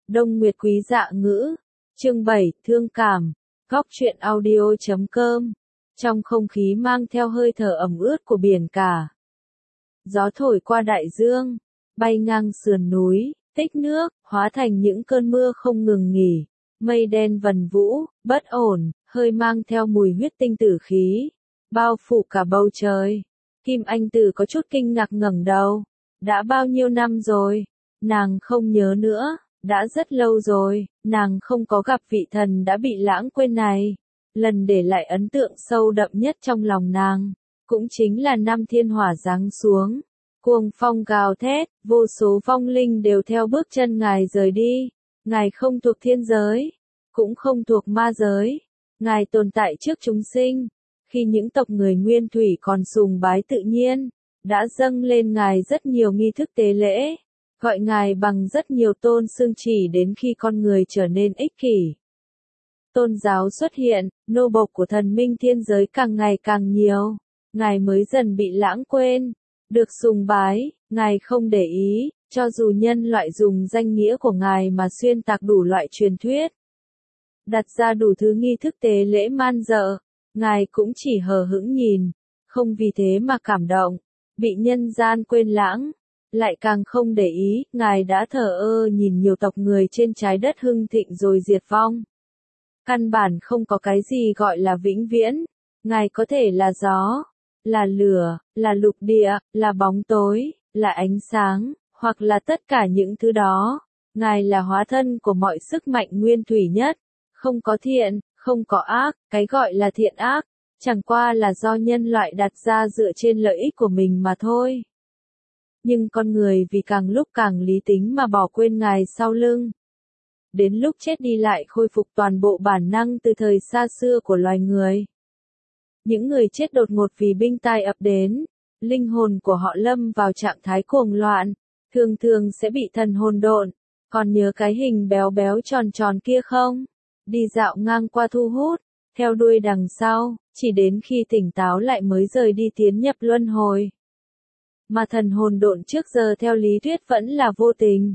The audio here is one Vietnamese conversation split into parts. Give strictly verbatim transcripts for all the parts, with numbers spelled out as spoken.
Đông Nguyệt Quý Dạ Ngữ, chương bảy, Thương Cảm, Góc truyện audio chấm com. Trong không khí mang theo hơi thở ẩm ướt của biển cả. Gió thổi qua đại dương, bay ngang sườn núi, tích nước, hóa thành những cơn mưa không ngừng nghỉ. Mây đen vần vũ, bất ổn, hơi mang theo mùi huyết tinh tử khí, bao phủ cả bầu trời. Kim Anh Tử có chút kinh ngạc ngẩng đầu. Đã bao nhiêu năm rồi? Nàng không nhớ nữa. Đã rất lâu rồi, nàng không có gặp vị thần đã bị lãng quên này. Lần để lại ấn tượng sâu đậm nhất trong lòng nàng, cũng chính là năm thiên hỏa giáng xuống. Cuồng phong gào thét, vô số vong linh đều theo bước chân ngài rời đi. Ngài không thuộc thiên giới, cũng không thuộc ma giới. Ngài tồn tại trước chúng sinh. Khi những tộc người nguyên thủy còn sùng bái tự nhiên, đã dâng lên ngài rất nhiều nghi thức tế lễ. Gọi ngài bằng rất nhiều tôn xưng chỉ đến khi con người trở nên ích kỷ. Tôn giáo xuất hiện, nô bộc của thần minh thiên giới càng ngày càng nhiều. Ngài mới dần bị lãng quên, được sùng bái, ngài không để ý, cho dù nhân loại dùng danh nghĩa của ngài mà xuyên tạc đủ loại truyền thuyết. Đặt ra đủ thứ nghi thức tế lễ man dợ, ngài cũng chỉ hờ hững nhìn, không vì thế mà cảm động, bị nhân gian quên lãng. Lại càng không để ý, ngài đã thờ ơ nhìn nhiều tộc người trên trái đất hưng thịnh rồi diệt vong. Căn bản không có cái gì gọi là vĩnh viễn. Ngài có thể là gió, là lửa, là lục địa, là bóng tối, là ánh sáng, hoặc là tất cả những thứ đó. Ngài là hóa thân của mọi sức mạnh nguyên thủy nhất. Không có thiện, không có ác, cái gọi là thiện ác, chẳng qua là do nhân loại đặt ra dựa trên lợi ích của mình mà thôi. Nhưng con người vì càng lúc càng lý tính mà bỏ quên ngài sau lưng. Đến lúc chết đi lại khôi phục toàn bộ bản năng từ thời xa xưa của loài người. Những người chết đột ngột vì binh tai ập đến, linh hồn của họ lâm vào trạng thái cuồng loạn, thường thường sẽ bị thần hồn độn. Còn nhớ cái hình béo béo tròn tròn kia không? Đi dạo ngang qua thu hút, theo đuôi đằng sau, chỉ đến khi tỉnh táo lại mới rời đi tiến nhập luân hồi. Mà thần hồn độn trước giờ theo lý thuyết vẫn là vô tình,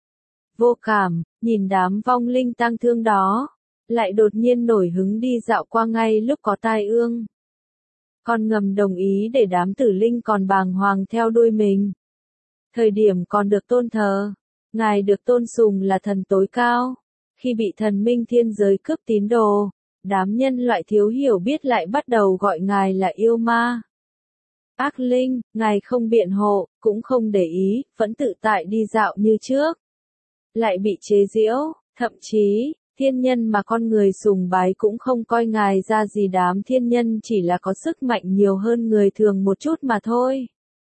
vô cảm, nhìn đám vong linh tang thương đó, lại đột nhiên nổi hứng đi dạo qua ngay lúc có tai ương. Còn ngầm đồng ý để đám tử linh còn bàng hoàng theo đuôi mình. Thời điểm còn được tôn thờ, ngài được tôn sùng là thần tối cao. Khi bị thần minh thiên giới cướp tín đồ, đám nhân loại thiếu hiểu biết lại bắt đầu gọi ngài là yêu ma. Ác linh, ngài không biện hộ, cũng không để ý, vẫn tự tại đi dạo như trước. Lại bị chế giễu, thậm chí, thiên nhân mà con người sùng bái cũng không coi ngài ra gì, đám thiên nhân chỉ là có sức mạnh nhiều hơn người thường một chút mà thôi.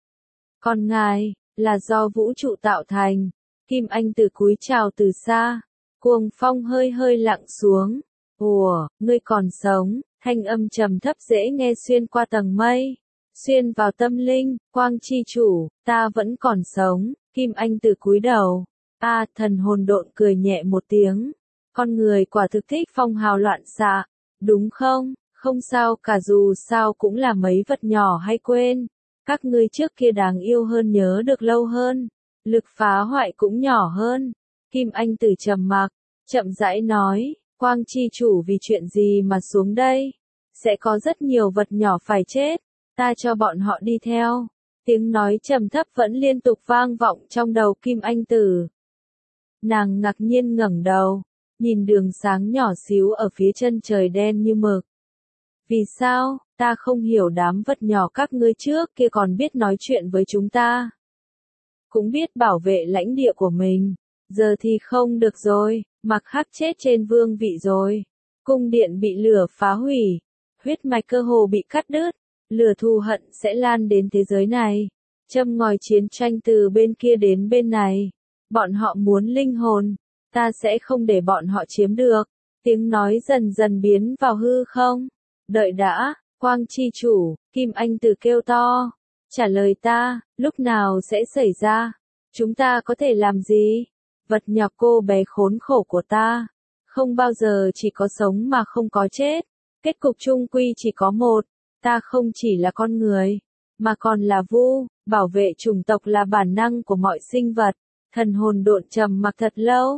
Còn ngài, là do vũ trụ tạo thành. Kim Anh Tử cúi chào từ xa, cuồng phong hơi hơi lặng xuống. Ủa, ngươi còn sống, thanh âm trầm thấp dễ nghe xuyên qua tầng mây. Xuyên vào tâm linh, quang chi chủ, ta vẫn còn sống. Kim Anh Tử cúi đầu. A, à, thần hồn độn cười nhẹ một tiếng. Con người quả thực thích phong hào loạn xạ, đúng không? Không sao cả, dù sao cũng là mấy vật nhỏ hay quên. Các ngươi trước kia đáng yêu hơn, nhớ được lâu hơn. Lực phá hoại cũng nhỏ hơn. Kim Anh Tử trầm mặc, chậm rãi nói, quang chi chủ vì chuyện gì mà xuống đây? Sẽ có rất nhiều vật nhỏ phải chết. Ta cho bọn họ đi theo. Tiếng nói trầm thấp vẫn liên tục vang vọng trong đầu Kim Anh Tử. Nàng ngạc nhiên ngẩng đầu, nhìn đường sáng nhỏ xíu ở phía chân trời đen như mực. Vì sao, ta không hiểu, đám vật nhỏ các ngươi trước kia còn biết nói chuyện với chúng ta. Cũng biết bảo vệ lãnh địa của mình. Giờ thì không được rồi, mặc hắc chết trên vương vị rồi. Cung điện bị lửa phá hủy. Huyết mạch cơ hồ bị cắt đứt. Lửa thù hận sẽ lan đến thế giới này. Châm ngòi chiến tranh từ bên kia đến bên này. Bọn họ muốn linh hồn. Ta sẽ không để bọn họ chiếm được. Tiếng nói dần dần biến vào hư không. Đợi đã, quang chi chủ, Kim Anh Tử kêu to. Trả lời ta, lúc nào sẽ xảy ra? Chúng ta có thể làm gì? Vật nhỏ cô bé khốn khổ của ta. Không bao giờ chỉ có sống mà không có chết. Kết cục chung quy chỉ có một. Ta không chỉ là con người, mà còn là vu, bảo vệ chủng tộc là bản năng của mọi sinh vật. Thần hồn độn trầm mặc thật lâu.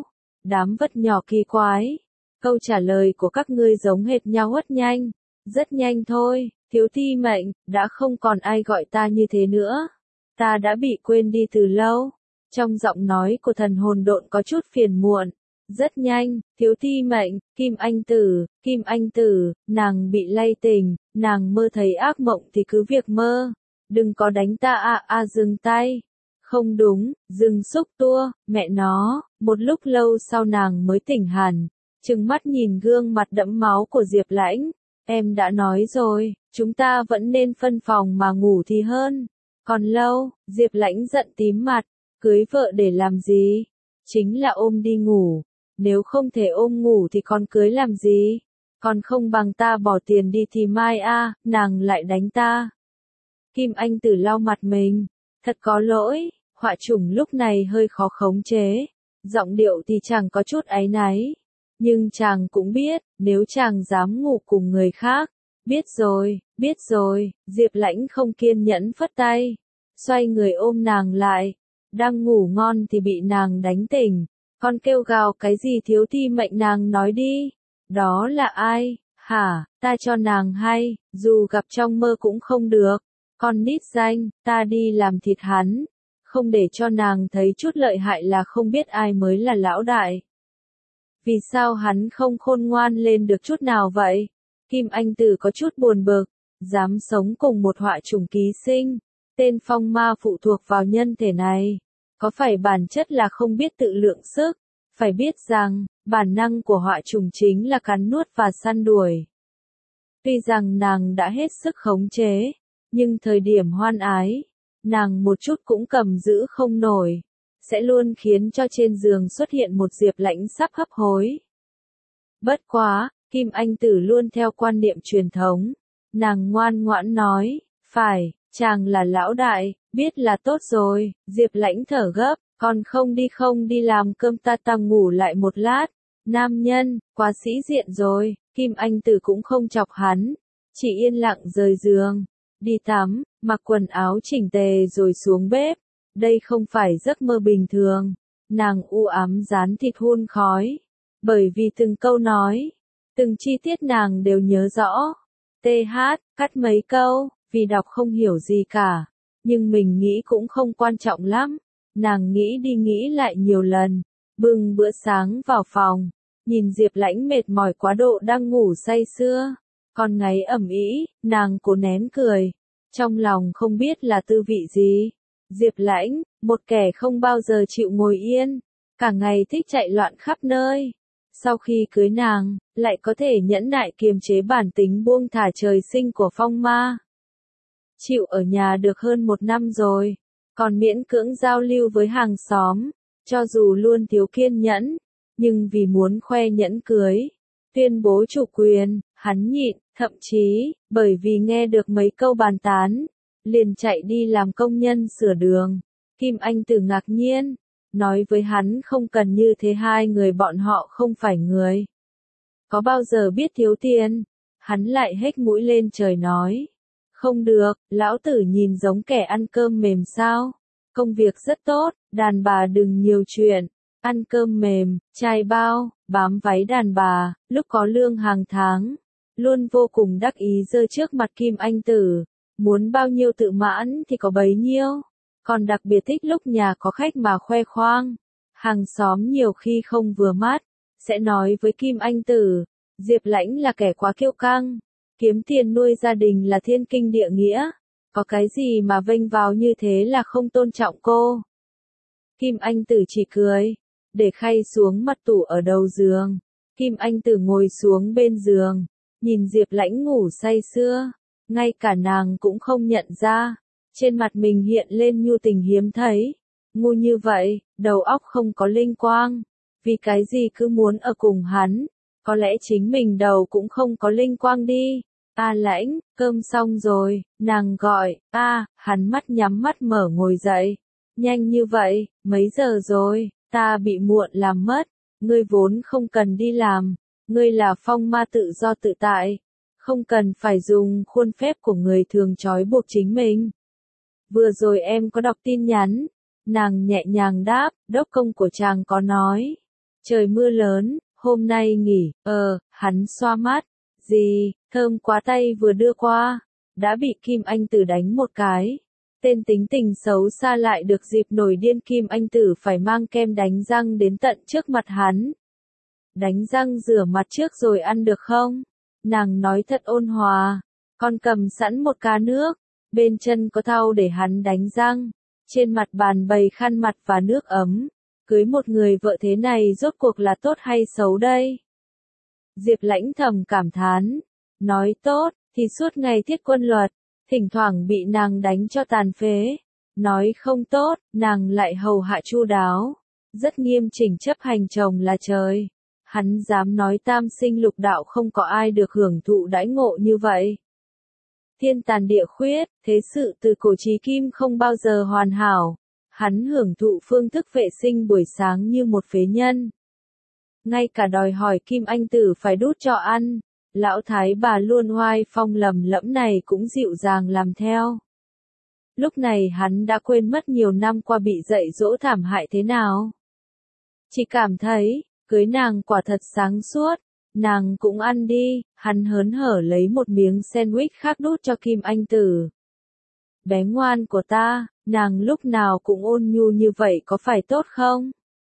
đám vật nhỏ kỳ quái. Câu trả lời của các ngươi giống hệt nhau rất nhanh. Rất nhanh thôi, thiếu thi mệnh, đã không còn ai gọi ta như thế nữa. Ta đã bị quên đi từ lâu. Trong giọng nói của thần hồn độn có chút phiền muộn. Rất nhanh, thiếu thi mệnh, Kim Anh Tử, Kim Anh Tử, nàng bị lay tình, nàng mơ thấy ác mộng thì cứ việc mơ. Đừng có đánh ta à à dừng tay. Không đúng, dừng xúc tua, mẹ nó, một lúc lâu sau nàng mới tỉnh hẳn, trừng mắt nhìn gương mặt đẫm máu của Diệp Lãnh. Em đã nói rồi, chúng ta vẫn nên phân phòng mà ngủ thì hơn. Còn lâu, Diệp Lãnh giận tím mặt, cưới vợ để làm gì? Chính là ôm đi ngủ. Nếu không thể ôm ngủ thì còn cưới làm gì? Còn không bằng ta bỏ tiền đi thì mai a, nàng lại đánh ta. Kim Anh Tử lau mặt mình, thật có lỗi, họa chủng lúc này hơi khó khống chế. Giọng điệu thì chàng có chút áy náy. Nhưng chàng cũng biết, nếu chàng dám ngủ cùng người khác. Biết rồi, biết rồi, Diệp Lãnh không kiên nhẫn phất tay. Xoay người ôm nàng lại. Đang ngủ ngon thì bị nàng đánh tỉnh. Con kêu gào cái gì thiếu thi mệnh nàng nói đi. Đó là ai? Hả, ta cho nàng hay, dù gặp trong mơ cũng không được. Con nít danh, ta đi làm thịt hắn. Không để cho nàng thấy chút lợi hại là không biết ai mới là lão đại. Vì sao hắn không khôn ngoan lên được chút nào vậy? Kim Anh Tử có chút buồn bực, dám sống cùng một họa chủng ký sinh. Tên phong ma phụ thuộc vào nhân thể này. Có phải bản chất là không biết tự lượng sức? Phải biết rằng, bản năng của họa chủng chính là cắn nuốt và săn đuổi. Tuy rằng nàng đã hết sức khống chế, nhưng thời điểm hoan ái, nàng một chút cũng cầm giữ không nổi, sẽ luôn khiến cho trên giường xuất hiện một Diệp Lãnh sắp hấp hối. Bất quá, Kim Anh Tử luôn theo quan niệm truyền thống, nàng ngoan ngoãn nói, phải, chàng là lão đại, biết là tốt rồi. Diệp Lãnh thở gấp, còn không đi không đi làm cơm ta tạm ngủ lại một lát. Nam nhân, quá sĩ diện rồi. Kim Anh Tử cũng không chọc hắn, chỉ yên lặng rời giường, đi tắm, mặc quần áo chỉnh tề rồi xuống bếp. Đây không phải giấc mơ bình thường. Nàng u ám rán thịt hun khói, bởi vì từng câu nói, từng chi tiết nàng đều nhớ rõ. tê hát, cắt mấy câu, vì đọc không hiểu gì cả, nhưng mình nghĩ cũng không quan trọng lắm. Nàng nghĩ đi nghĩ lại nhiều lần, bưng bữa sáng vào phòng, nhìn Diệp Lãnh mệt mỏi quá độ đang ngủ say sưa, còn ngáy ẩm ĩ, nàng cố nén cười, trong lòng không biết là tư vị gì. Diệp Lãnh, một kẻ không bao giờ chịu ngồi yên, cả ngày thích chạy loạn khắp nơi. Sau khi cưới nàng, lại có thể nhẫn nại kiềm chế bản tính buông thả trời sinh của phong ma. Chịu ở nhà được hơn một năm rồi, còn miễn cưỡng giao lưu với hàng xóm, cho dù luôn thiếu kiên nhẫn, nhưng vì muốn khoe nhẫn cưới, tuyên bố chủ quyền, hắn nhịn, thậm chí, bởi vì nghe được mấy câu bàn tán, liền chạy đi làm công nhân sửa đường. Kim Anh Tử ngạc nhiên, nói với hắn không cần như thế, hai người bọn họ không phải người. Có bao giờ biết thiếu tiền? Hắn lại hếch mũi lên trời nói. Không được, lão tử nhìn giống kẻ ăn cơm mềm sao? Công việc rất tốt, đàn bà đừng nhiều chuyện. Ăn cơm mềm, trai bao, bám váy đàn bà, lúc có lương hàng tháng. Luôn vô cùng đắc ý giơ trước mặt Kim Anh Tử. Muốn bao nhiêu tự mãn thì có bấy nhiêu. Còn đặc biệt thích lúc nhà có khách mà khoe khoang. Hàng xóm nhiều khi không vừa mắt, sẽ nói với Kim Anh Tử, Diệp Lãnh là kẻ quá kiêu căng. Kiếm tiền nuôi gia đình là thiên kinh địa nghĩa. Có cái gì mà vênh vào như thế là không tôn trọng cô. Kim Anh Tử chỉ cười, để khay xuống mặt tủ ở đầu giường. Kim Anh Tử ngồi xuống bên giường, nhìn Diệp Lãnh ngủ say sưa. Ngay cả nàng cũng không nhận ra, trên mặt mình hiện lên nhu tình hiếm thấy. Ngu như vậy, đầu óc không có linh quang. Vì cái gì cứ muốn ở cùng hắn. Có lẽ chính mình đầu cũng không có linh quang đi. A Lãnh, cơm xong rồi, nàng gọi. A, hắn mắt nhắm mắt mở ngồi dậy. Nhanh như vậy, mấy giờ rồi, ta bị muộn làm mất. Ngươi vốn không cần đi làm. Ngươi là phong ma tự do tự tại. Không cần phải dùng khuôn phép của người thường trói buộc chính mình. Vừa rồi em có đọc tin nhắn. Nàng nhẹ nhàng đáp, đốc công của chàng có nói. Trời mưa lớn, hôm nay nghỉ, ờ, hắn xoa mắt. Gì, thơm quá, tay vừa đưa qua, đã bị Kim Anh Tử đánh một cái. Tên tính tình xấu xa lại được dịp nổi điên, Kim Anh Tử phải mang kem đánh răng đến tận trước mặt hắn. Đánh răng rửa mặt trước rồi ăn được không? Nàng nói thật ôn hòa. Con cầm sẵn một cá nước, bên chân có thau để hắn đánh răng. Trên mặt bàn bày khăn mặt và nước ấm. Cưới một người vợ thế này rốt cuộc là tốt hay xấu đây? Diệp Lãnh thầm cảm thán. Nói tốt, thì suốt ngày thiết quân luật, thỉnh thoảng bị nàng đánh cho tàn phế. Nói không tốt, nàng lại hầu hạ chu đáo. Rất nghiêm chỉnh chấp hành chồng là trời. Hắn dám nói tam sinh lục đạo không có ai được hưởng thụ đãi ngộ như vậy. Thiên tàn địa khuyết, thế sự từ cổ chí kim không bao giờ hoàn hảo. Hắn hưởng thụ phương thức vệ sinh buổi sáng như một phế nhân. Ngay cả đòi hỏi Kim Anh Tử phải đút cho ăn, lão thái bà luôn oai phong lầm lẫm này cũng dịu dàng làm theo. Lúc này hắn đã quên mất nhiều năm qua bị dạy dỗ thảm hại thế nào. Chỉ cảm thấy, cưới nàng quả thật sáng suốt, nàng cũng ăn đi, hắn hớn hở lấy một miếng sandwich khác đút cho Kim Anh Tử. Bé ngoan của ta, nàng lúc nào cũng ôn nhu như vậy có phải tốt không?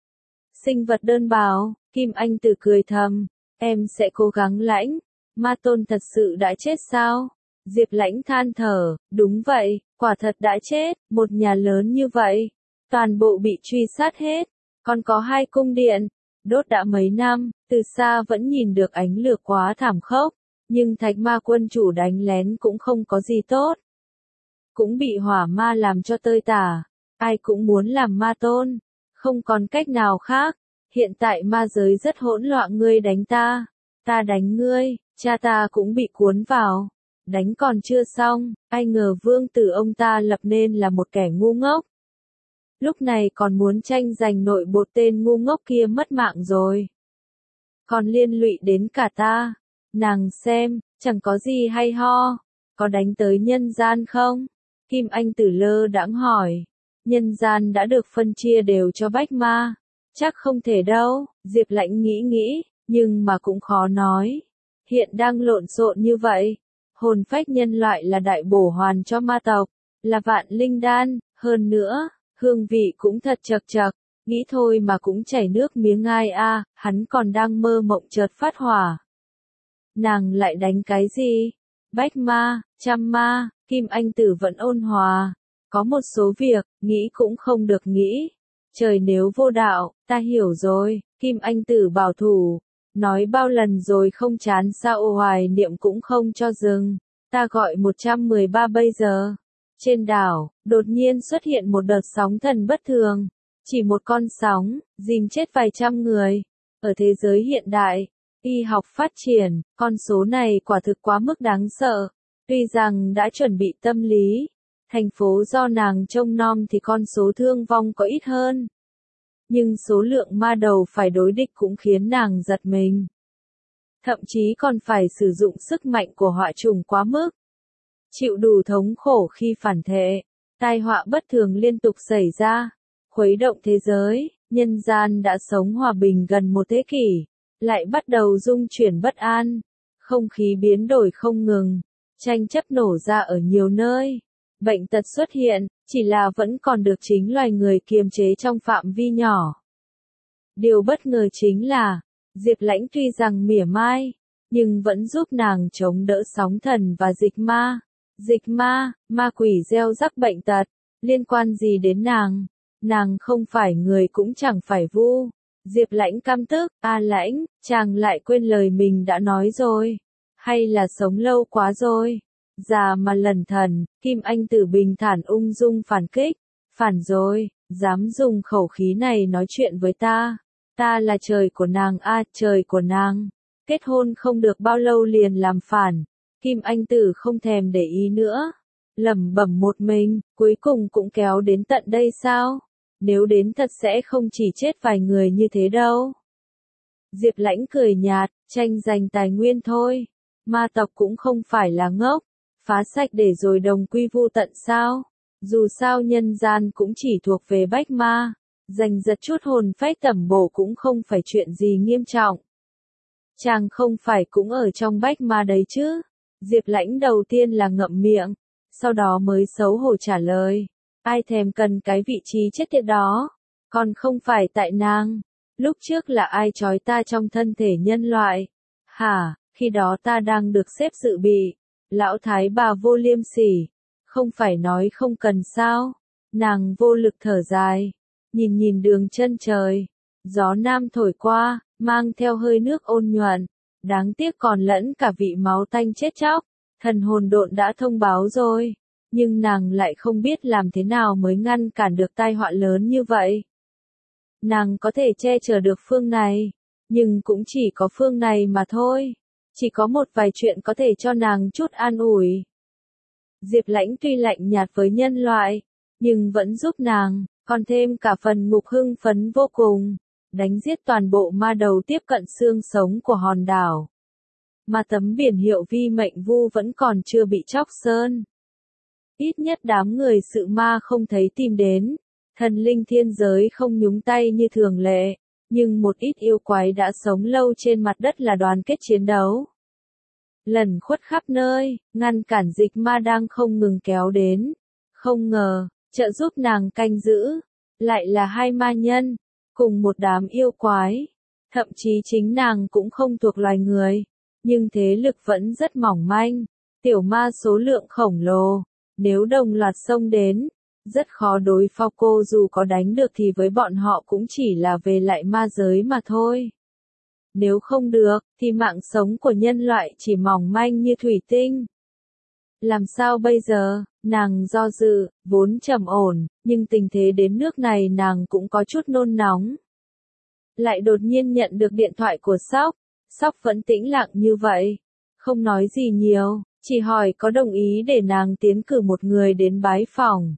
Sinh vật đơn bào, Kim Anh Tử cười thầm, em sẽ cố gắng lãnh, Ma Tôn thật sự đã chết sao? Diệp Lãnh than thở, đúng vậy, quả thật đã chết, một nhà lớn như vậy, toàn bộ bị truy sát hết, còn có hai cung điện, đốt đã mấy năm, từ xa vẫn nhìn được ánh lửa quá thảm khốc, nhưng Thạch Ma quân chủ đánh lén cũng không có gì tốt. Cũng bị hỏa ma làm cho tơi tả, ai cũng muốn làm Ma Tôn, không còn cách nào khác, hiện tại ma giới rất hỗn loạn, ngươi đánh ta, ta đánh ngươi, cha ta cũng bị cuốn vào, đánh còn chưa xong, ai ngờ vương tử ông ta lập nên là một kẻ ngu ngốc. Lúc này còn muốn tranh giành nội bộ, tên ngu ngốc kia mất mạng rồi. Còn liên lụy đến cả ta, nàng xem, chẳng có gì hay ho, có đánh tới nhân gian không? Kim Anh Tử lơ đãng hỏi, nhân gian đã được phân chia đều cho Bách Ma, chắc không thể đâu, Diệp Lãnh nghĩ nghĩ, nhưng mà cũng khó nói. Hiện đang lộn xộn như vậy, hồn phách nhân loại là đại bổ hoàn cho ma tộc, là vạn linh đan, hơn nữa, hương vị cũng thật chật chật, nghĩ thôi mà cũng chảy nước miếng ai a, à, hắn còn đang mơ mộng chợt phát hỏa. Nàng lại đánh cái gì? Bách ma, trăm ma, Kim Anh Tử vẫn ôn hòa, có một số việc, nghĩ cũng không được nghĩ. Trời nếu vô đạo, ta hiểu rồi, Kim Anh Tử bảo thủ, nói bao lần rồi không chán sao, hoài niệm cũng không cho dừng, ta gọi một trăm mười ba bây giờ. Trên đảo, đột nhiên xuất hiện một đợt sóng thần bất thường, chỉ một con sóng, dìm chết vài trăm người. Ở thế giới hiện đại, y học phát triển, con số này quả thực quá mức đáng sợ. Tuy rằng đã chuẩn bị tâm lý, thành phố do nàng trông nom thì con số thương vong có ít hơn. Nhưng số lượng ma đầu phải đối địch cũng khiến nàng giật mình. Thậm chí còn phải sử dụng sức mạnh của họa trùng quá mức. Chịu đủ thống khổ khi phản thệ, tai họa bất thường liên tục xảy ra, khuấy động thế giới, nhân gian đã sống hòa bình gần một thế kỷ, lại bắt đầu rung chuyển bất an, không khí biến đổi không ngừng, tranh chấp nổ ra ở nhiều nơi, bệnh tật xuất hiện, chỉ là vẫn còn được chính loài người kiềm chế trong phạm vi nhỏ. Điều bất ngờ chính là, Diệp Lãnh tuy rằng mỉa mai, nhưng vẫn giúp nàng chống đỡ sóng thần và dịch ma. Dịch ma, ma quỷ gieo rắc bệnh tật, liên quan gì đến nàng? Nàng không phải người cũng chẳng phải vu. Diệp Lãnh căm tức, a Lãnh, chàng lại quên lời mình đã nói rồi. Hay là sống lâu quá rồi? Già mà lẩn thần, Kim Anh Tử bình thản ung dung phản kích. Phản rồi, dám dùng khẩu khí này nói chuyện với ta. Ta là trời của nàng a, à, trời của nàng. Kết hôn không được bao lâu liền làm phản. Kim Anh Tử không thèm để ý nữa. Lẩm bẩm một mình, cuối cùng cũng kéo đến tận đây sao? Nếu đến thật sẽ không chỉ chết vài người như thế đâu. Diệp Lãnh cười nhạt, tranh giành tài nguyên thôi. Ma tộc cũng không phải là ngốc. Phá sạch để rồi đồng quy vu tận sao? Dù sao nhân gian cũng chỉ thuộc về Bách Ma. Giành giật chút hồn phách tẩm bổ cũng không phải chuyện gì nghiêm trọng. Chàng không phải cũng ở trong bách ma đấy chứ? Diệp Lãnh đầu tiên là ngậm miệng, sau đó mới xấu hổ trả lời. Ai thèm cần cái vị trí chết tiệt đó, còn không phải tại nàng. Lúc trước là ai trói ta trong thân thể nhân loại? Hả, khi đó ta đang được xếp dự bị. Lão thái bà vô liêm sỉ, không phải nói không cần sao? Nàng vô lực thở dài, nhìn nhìn đường chân trời, gió nam thổi qua, mang theo hơi nước ôn nhuận, đáng tiếc còn lẫn cả vị máu tanh chết chóc. Thần hồn độn đã thông báo rồi, nhưng nàng lại không biết làm thế nào mới ngăn cản được tai họa lớn như vậy. Nàng có thể che chở được phương này, nhưng cũng chỉ có phương này mà thôi. Chỉ có một vài chuyện có thể cho nàng chút an ủi. Diệp Lãnh tuy lạnh nhạt với nhân loại, nhưng vẫn giúp nàng, còn thêm cả phần ngục hưng phấn vô cùng, đánh giết toàn bộ ma đầu tiếp cận xương sống của hòn đảo. Mà tấm biển hiệu vi mệnh vu vẫn còn chưa bị chóc sơn. Ít nhất đám người sự ma không thấy tìm đến, thần linh thiên giới không nhúng tay như thường lệ, nhưng một ít yêu quái đã sống lâu trên mặt đất là đoàn kết chiến đấu. Lần khuất khắp nơi, ngăn cản dịch ma đang không ngừng kéo đến. Không ngờ, trợ giúp nàng canh giữ, lại là hai ma nhân, cùng một đám yêu quái. Thậm chí chính nàng cũng không thuộc loài người, nhưng thế lực vẫn rất mỏng manh. Tiểu ma số lượng khổng lồ, nếu đồng loạt xông đến, rất khó đối phó, cô dù có đánh được thì với bọn họ cũng chỉ là về lại ma giới mà thôi. Nếu không được, thì mạng sống của nhân loại chỉ mỏng manh như thủy tinh. Làm sao bây giờ? Nàng do dự, vốn trầm ổn, nhưng tình thế đến nước này nàng cũng có chút nôn nóng. Lại đột nhiên nhận được điện thoại của Sóc. Sóc vẫn tĩnh lặng như vậy, không nói gì nhiều, chỉ hỏi có đồng ý để nàng tiến cử một người đến bái phỏng.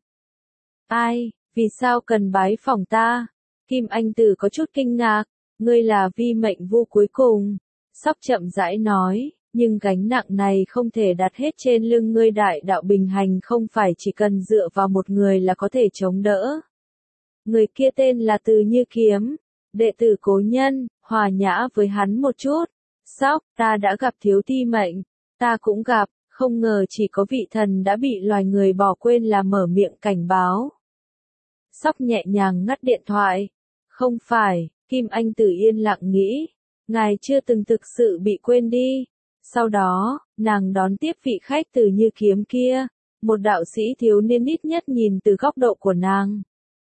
Ai, vì sao cần bái phỏng ta? Kim Anh Tử có chút kinh ngạc, ngươi là vi mệnh vu cuối cùng. Sóc chậm rãi nói, nhưng gánh nặng này không thể đặt hết trên lưng ngươi, đại đạo bình hành không phải chỉ cần dựa vào một người là có thể chống đỡ. Người kia tên là Từ Như Kiếm, đệ tử Cố Nhân, hòa nhã với hắn một chút. Sóc, ta đã gặp thiếu ti mệnh, ta cũng gặp, không ngờ chỉ có vị thần đã bị loài người bỏ quên là mở miệng cảnh báo. Sóc nhẹ nhàng ngắt điện thoại. Không phải, Kim Anh Tử yên lặng nghĩ, ngài chưa từng thực sự bị quên đi. Sau đó, nàng đón tiếp vị khách Từ Như Kiếm kia, một đạo sĩ thiếu niên ít nhất nhìn từ góc độ của nàng.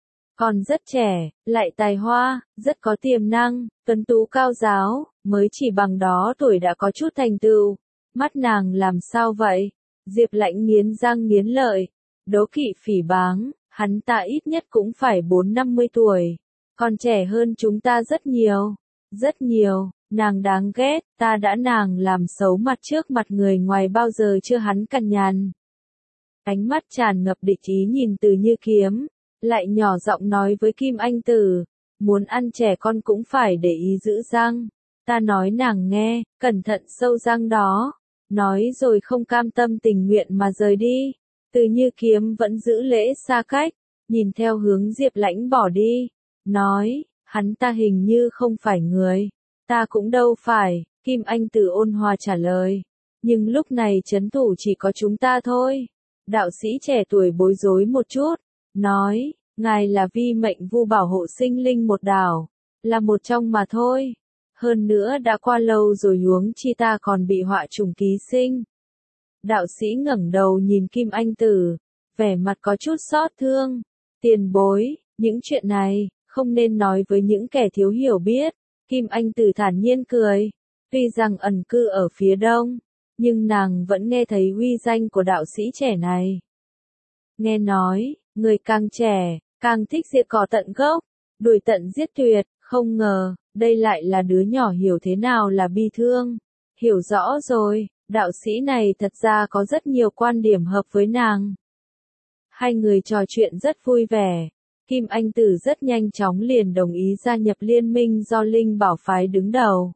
Còn rất trẻ, lại tài hoa, rất có tiềm năng, tuấn tú cao giáo, mới chỉ bằng đó tuổi đã có chút thành tựu. Mắt nàng làm sao vậy? Diệp Lãnh nghiến răng nghiến lợi, đố kỵ phỉ báng, hắn ta ít nhất cũng phải bốn năm mươi tuổi, còn trẻ hơn chúng ta rất nhiều, rất nhiều. Nàng đáng ghét, ta đã nàng làm xấu mặt trước mặt người ngoài bao giờ chưa, hắn cằn nhằn. Ánh mắt tràn ngập địch ý nhìn Từ Như Kiếm, lại nhỏ giọng nói với Kim Anh Tử, muốn ăn trẻ con cũng phải để ý giữ răng. Ta nói nàng nghe, cẩn thận sâu răng đó. Nói rồi không cam tâm tình nguyện mà rời đi. Từ Như Kiếm vẫn giữ lễ xa cách, nhìn theo hướng Diệp Lãnh bỏ đi, nói, hắn ta hình như không phải người. Ta cũng đâu phải, Kim Anh Tử ôn hòa trả lời. Nhưng lúc này trấn thủ chỉ có chúng ta thôi. Đạo sĩ trẻ tuổi bối rối một chút, nói, ngài là vi mệnh vu bảo hộ sinh linh một đảo, là một trong mà thôi. Hơn nữa đã qua lâu rồi, huống chi ta còn bị họa trùng ký sinh. Đạo sĩ ngẩng đầu nhìn Kim Anh Tử, vẻ mặt có chút xót thương. Tiền bối, những chuyện này, không nên nói với những kẻ thiếu hiểu biết. Kim Anh Tử thản nhiên cười, tuy rằng ẩn cư ở phía đông, nhưng nàng vẫn nghe thấy uy danh của đạo sĩ trẻ này. Nghe nói, người càng trẻ, càng thích diệt cỏ tận gốc, đuổi tận giết tuyệt, không ngờ, đây lại là đứa nhỏ hiểu thế nào là bi thương. Hiểu rõ rồi, đạo sĩ này thật ra có rất nhiều quan điểm hợp với nàng. Hai người trò chuyện rất vui vẻ. Kim Anh Tử rất nhanh chóng liền đồng ý gia nhập liên minh do Linh Bảo Phái đứng đầu.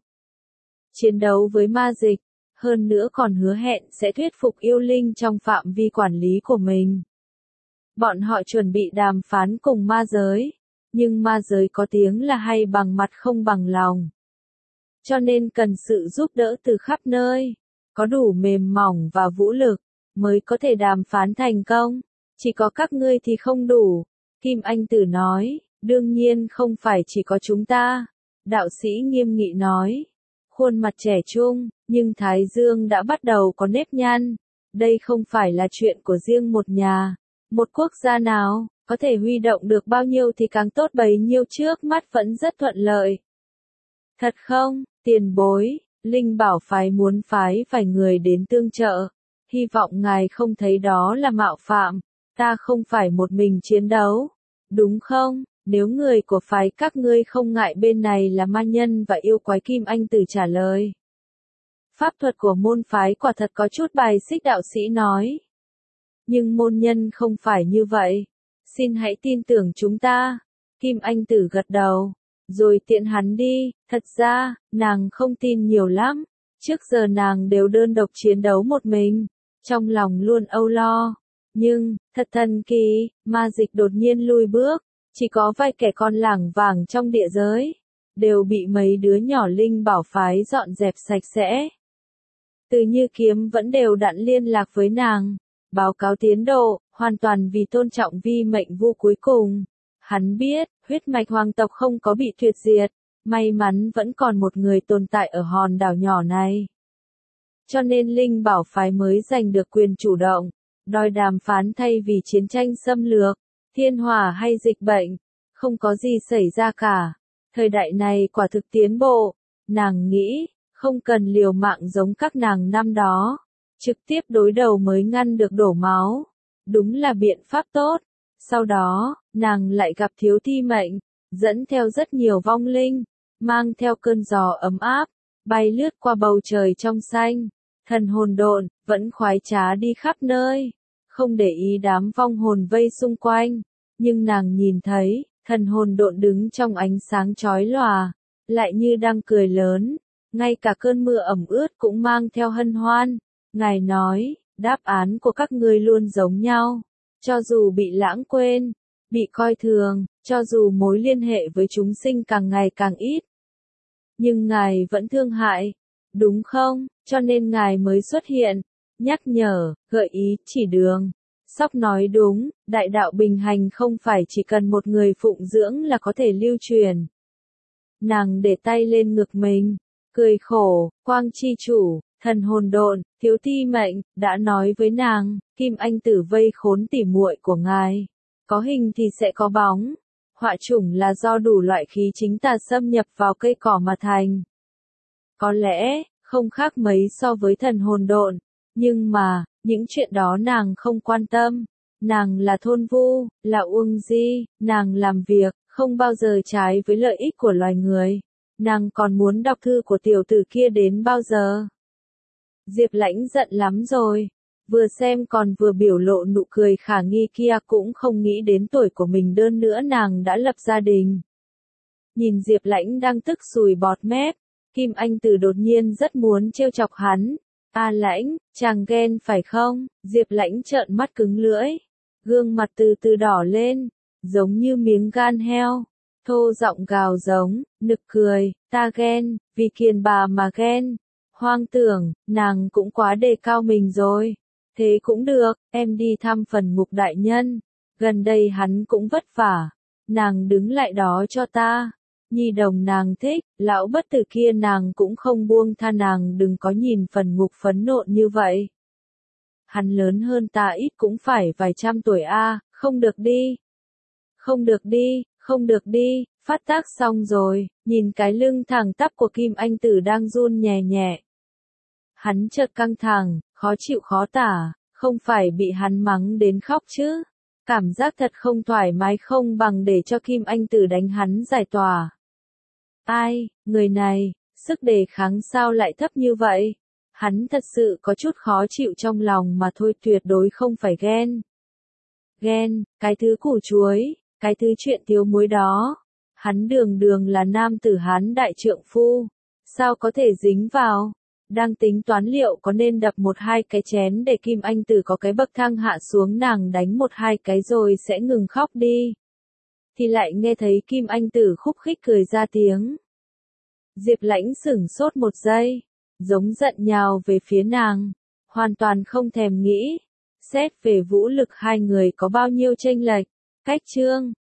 Chiến đấu với ma dịch, hơn nữa còn hứa hẹn sẽ thuyết phục yêu linh trong phạm vi quản lý của mình. Bọn họ chuẩn bị đàm phán cùng ma giới, Nhưng ma giới có tiếng là hay bằng mặt không bằng lòng. Cho nên cần sự giúp đỡ từ khắp nơi, có đủ mềm mỏng và vũ lực, mới có thể đàm phán thành công. Chỉ có các ngươi thì không đủ. Kim Anh Tử nói, đương nhiên không phải chỉ có chúng ta. Đạo sĩ nghiêm nghị nói, khuôn mặt trẻ trung, nhưng thái dương đã bắt đầu có nếp nhăn. Đây không phải là chuyện của riêng một nhà, một quốc gia nào, có thể huy động được bao nhiêu thì càng tốt bấy nhiêu, trước mắt vẫn rất thuận lợi. Thật không, tiền bối, Linh Bảo phái muốn phái vài người đến tương trợ, hy vọng ngài không thấy đó là mạo phạm, ta không phải một mình chiến đấu, đúng không? Nếu người của phái các ngươi không ngại bên này là ma nhân và yêu quái, Kim Anh Tử trả lời. Pháp thuật của môn phái quả thật có chút bài xích, đạo sĩ nói. Nhưng môn nhân không phải như vậy. Xin hãy tin tưởng chúng ta. Kim Anh Tử gật đầu, rồi tiện hắn đi. Thật ra, nàng không tin nhiều lắm. Trước giờ nàng đều đơn độc chiến đấu một mình. Trong lòng luôn âu lo. Nhưng, thật thần kỳ, ma dịch đột nhiên lùi bước. Chỉ có vài kẻ con lảng vảng trong địa giới. Đều bị mấy đứa nhỏ Linh Bảo phái dọn dẹp sạch sẽ. Từ Như Kiếm vẫn đều đặn liên lạc với nàng, báo cáo tiến độ, hoàn toàn vì tôn trọng vi mệnh vu cuối cùng. Hắn biết, huyết mạch hoàng tộc không có bị tuyệt diệt, may mắn vẫn còn một người tồn tại ở hòn đảo nhỏ này. Cho nên Linh Bảo phái mới giành được quyền chủ động, đòi đàm phán thay vì chiến tranh xâm lược, thiên hỏa hay dịch bệnh, không có gì xảy ra cả. Thời đại này quả thực tiến bộ, nàng nghĩ. Không cần liều mạng giống các nàng năm đó, trực tiếp đối đầu mới ngăn được đổ máu, đúng là biện pháp tốt. Sau đó, nàng lại gặp Thiếu Thi Mệnh, dẫn theo rất nhiều vong linh, mang theo cơn gió ấm áp, bay lướt qua bầu trời trong xanh, thần hồn độn, vẫn khoái trá đi khắp nơi, không để ý đám vong hồn vây xung quanh, nhưng nàng nhìn thấy, thần hồn độn đứng trong ánh sáng chói lòa, lại như đang cười lớn. Ngay cả cơn mưa ẩm ướt cũng mang theo hân hoan. Ngài nói, đáp án của các ngươi luôn giống nhau. Cho dù bị lãng quên, bị coi thường, cho dù mối liên hệ với chúng sinh càng ngày càng ít. Nhưng Ngài vẫn thương hại, đúng không? Cho nên Ngài mới xuất hiện, nhắc nhở, gợi ý, chỉ đường. Sóc nói đúng, đại đạo bình hành không phải chỉ cần một người phụng dưỡng là có thể lưu truyền. Nàng để tay lên ngực mình. Cười khổ, Quang Chi Chủ, thần hồn độn, Thiếu Thi Mệnh, đã nói với nàng, Kim Anh Tử vây khốn tỉ muội của ngài. Có hình thì sẽ có bóng. Họa chủng là do đủ loại khí chính tà xâm nhập vào cây cỏ mà thành. Có lẽ, không khác mấy so với thần hồn độn. Nhưng mà, những chuyện đó nàng không quan tâm. Nàng là thôn vu, là Uông Di, nàng làm việc, không bao giờ trái với lợi ích của loài người. Nàng còn muốn đọc thư của tiểu tử kia đến bao giờ? Diệp Lãnh giận lắm rồi. Vừa xem còn vừa biểu lộ nụ cười khả nghi kia, cũng không nghĩ đến tuổi của mình đơn nữa nàng đã lập gia đình. Nhìn Diệp Lãnh đang tức sùi bọt mép, Kim Anh Tử đột nhiên rất muốn trêu chọc hắn. A Lãnh, chàng ghen phải không? Diệp Lãnh trợn mắt cứng lưỡi. Gương mặt từ từ đỏ lên, giống như miếng gan heo. Thô giọng gào giống, nực cười, ta ghen, vì kiền bà mà ghen. Hoang tưởng, nàng cũng quá đề cao mình rồi. Thế cũng được, em đi thăm phần ngục đại nhân. Gần đây hắn cũng vất vả. Nàng đứng lại đó cho ta. Nhi đồng nàng thích, lão bất tử kia nàng cũng không buông tha, nàng đừng có nhìn phần ngục phấn nộn như vậy. Hắn lớn hơn ta ít cũng phải vài trăm tuổi a, không được đi. Không được đi. Không được đi, phát tác xong rồi, nhìn cái lưng thẳng tắp của Kim Anh Tử đang run nhẹ nhẹ. Hắn chợt căng thẳng, khó chịu khó tả, không phải bị hắn mắng đến khóc chứ. Cảm giác thật không thoải mái, không bằng để cho Kim Anh Tử đánh hắn giải tỏa. Ai, người này, sức đề kháng sao lại thấp như vậy? Hắn thật sự có chút khó chịu trong lòng mà thôi, tuyệt đối không phải ghen. Ghen, cái thứ củ chuối. Cái thứ chuyện thiếu muối đó, hắn đường đường là nam tử Hán đại trượng phu, sao có thể dính vào? Đang tính toán liệu có nên đập một hai cái chén để Kim Anh Tử có cái bậc thang hạ xuống, nàng đánh một hai cái rồi sẽ ngừng khóc đi. thì lại nghe thấy Kim Anh Tử khúc khích cười ra tiếng. Diệp Lãnh sửng sốt một giây, giống giận nhào về phía nàng, hoàn toàn không thèm nghĩ. Xét về vũ lực hai người có bao nhiêu chênh lệch, cách chương